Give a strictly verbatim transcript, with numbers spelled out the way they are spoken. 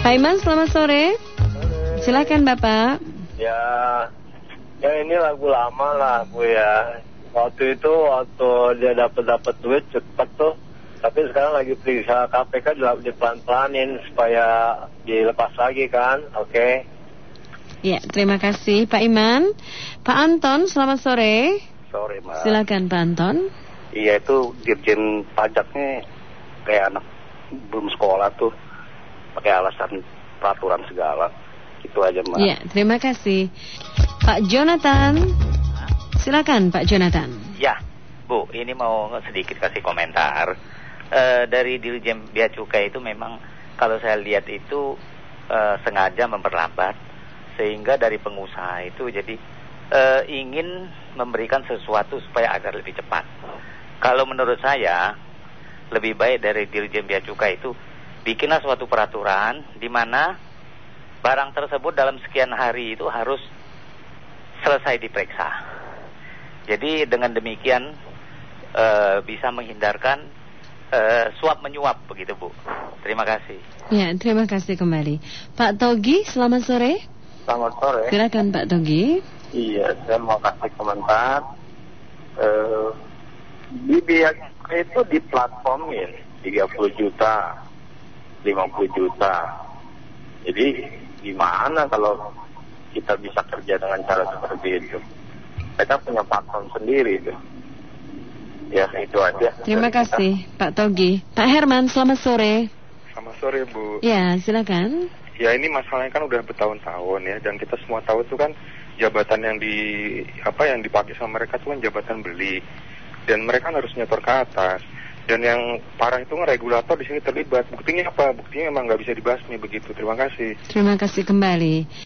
Pak Iman, selamat sore. Sore. Silakan Bapak. Ya, ya ini lagu lama lah Bu ya. Waktu itu waktu dia dapat dapat duit cepet tuh. Tapi sekarang lagi periksa K P K dipelan-pelanin supaya dilepas lagi kan. Oke. Okay. Ya, terima kasih Pak Iman. Pak Anton, selamat sore. Sore, Mbak. Silakan Pak Anton. Iya, itu Dirjen Pajaknya kayak anak belum sekolah tuh, pakai alasan peraturan segala. Itu aja, Mbak. Iya, terima kasih. Pak Jonathan. Silakan Pak Jonathan. Ya, Bu, ini mau sedikit kasih komentar. E, dari Dirjen Bea Cukai itu memang kalau saya lihat itu e, sengaja memperlambat, sehingga dari pengusaha itu jadi e, ingin memberikan sesuatu supaya agar lebih cepat. Kalau menurut saya lebih baik dari Dirjen Bea Cukai itu bikinlah suatu peraturan di mana barang tersebut dalam sekian hari itu harus selesai diperiksa. Jadi dengan demikian e, bisa menghindarkan e, suap menyuap begitu Bu. Terima kasih. Ya, terima kasih kembali. Pak Togi, selamat sore. Selamat sore. Silakan Pak Togi. Iya, saya mau kasih komentar. Uh, di biaya itu diplatformin tiga puluh juta, lima puluh juta. Jadi gimana kalau kita bisa kerja dengan cara seperti itu? Kita punya platform sendiri itu. Ya, itu aja. Terima kasih Pak Togi. Pak Herman, selamat sore. Selamat sore Bu. Ya, silakan. Ya, ini masalahnya kan udah bertahun-tahun ya, dan kita semua tahu itu kan jabatan yang di apa yang dipakai sama mereka itu kan jabatan beli, dan mereka kan harus nyetor ke atas. Dan yang parah itu regulator di sini terlibat. Buktinya apa? Buktinya emang nggak bisa dibasmi begitu. Terima kasih. Terima kasih kembali.